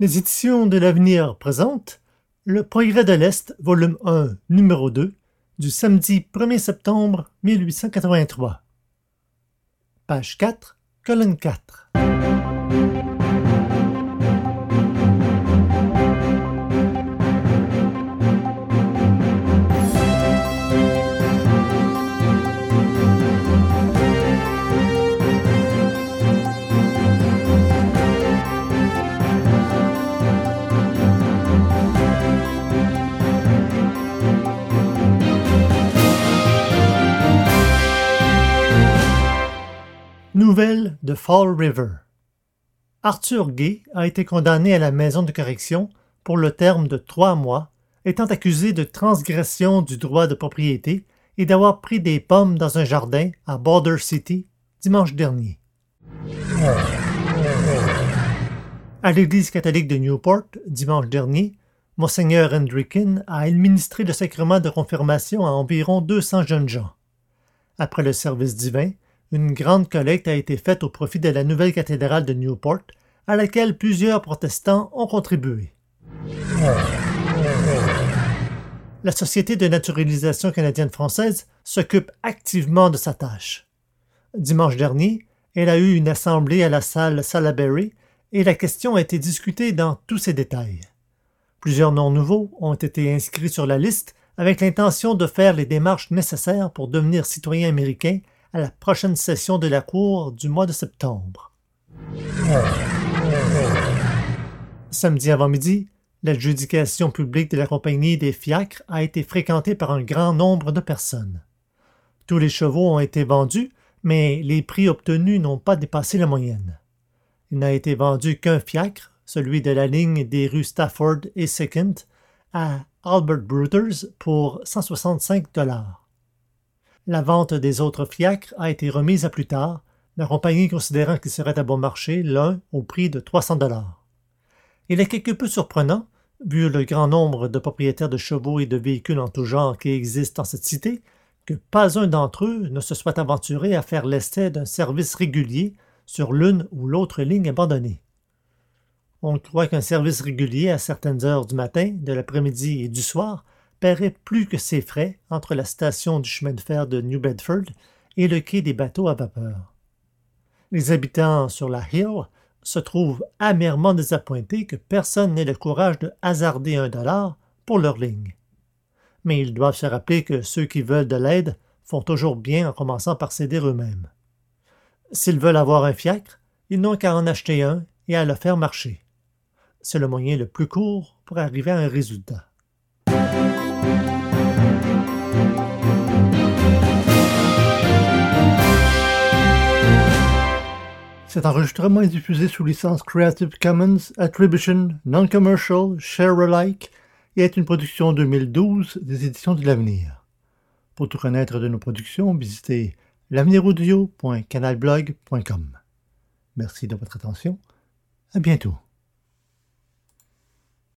Les éditions de l'Avenir présentent Le Progrès de l'Est, volume 1, numéro 2, du samedi 1er septembre 1883. Page 4, colonne 4. Nouvelle de Fall River. Arthur Gay a été condamné à la maison de correction pour le terme de 3 mois, étant accusé de transgression du droit de propriété et d'avoir pris des pommes dans un jardin à Border City dimanche dernier. À l'Église catholique de Newport, dimanche dernier, Monseigneur Hendricken a administré le sacrement de confirmation à environ 200 jeunes gens. Après le service divin, une grande collecte a été faite au profit de la nouvelle cathédrale de Newport, à laquelle plusieurs protestants ont contribué. La Société de naturalisation canadienne-française s'occupe activement de sa tâche. Dimanche dernier, elle a eu une assemblée à la salle Salaberry et la question a été discutée dans tous ses détails. Plusieurs noms nouveaux ont été inscrits sur la liste avec l'intention de faire les démarches nécessaires pour devenir citoyens américains à la prochaine session de la Cour du mois de septembre. Samedi avant-midi, l'adjudication publique de la compagnie des fiacres a été fréquentée par un grand nombre de personnes. Tous les chevaux ont été vendus, mais les prix obtenus n'ont pas dépassé la moyenne. Il n'a été vendu qu'un fiacre, celui de la ligne des rues Stafford et Second, à Albert Bruthers pour 165 $. La vente des autres fiacres a été remise à plus tard, la compagnie considérant qu'ils seraient à bon marché, l'un au prix de 300 $. Il est quelque peu surprenant, vu le grand nombre de propriétaires de chevaux et de véhicules en tout genre qui existent dans cette cité, que pas un d'entre eux ne se soit aventuré à faire l'essai d'un service régulier sur l'une ou l'autre ligne abandonnée. On croit qu'un service régulier à certaines heures du matin, de l'après-midi et du soir paierait plus que ses frais entre la station du chemin de fer de New Bedford et le quai des bateaux à vapeur. Les habitants sur la Hill se trouvent amèrement désappointés que personne n'ait le courage de hasarder $1 pour leur ligne. Mais ils doivent se rappeler que ceux qui veulent de l'aide font toujours bien en commençant par s'aider eux-mêmes. S'ils veulent avoir un fiacre, ils n'ont qu'à en acheter un et à le faire marcher. C'est le moyen le plus court pour arriver à un résultat. Cet enregistrement est diffusé sous licence Creative Commons Attribution Non-Commercial Share-alike et est une production 2012 des Éditions de l'Avenir. Pour tout connaître de nos productions, visitez l'aveniraudio.canalblog.com. Merci de votre attention. À bientôt.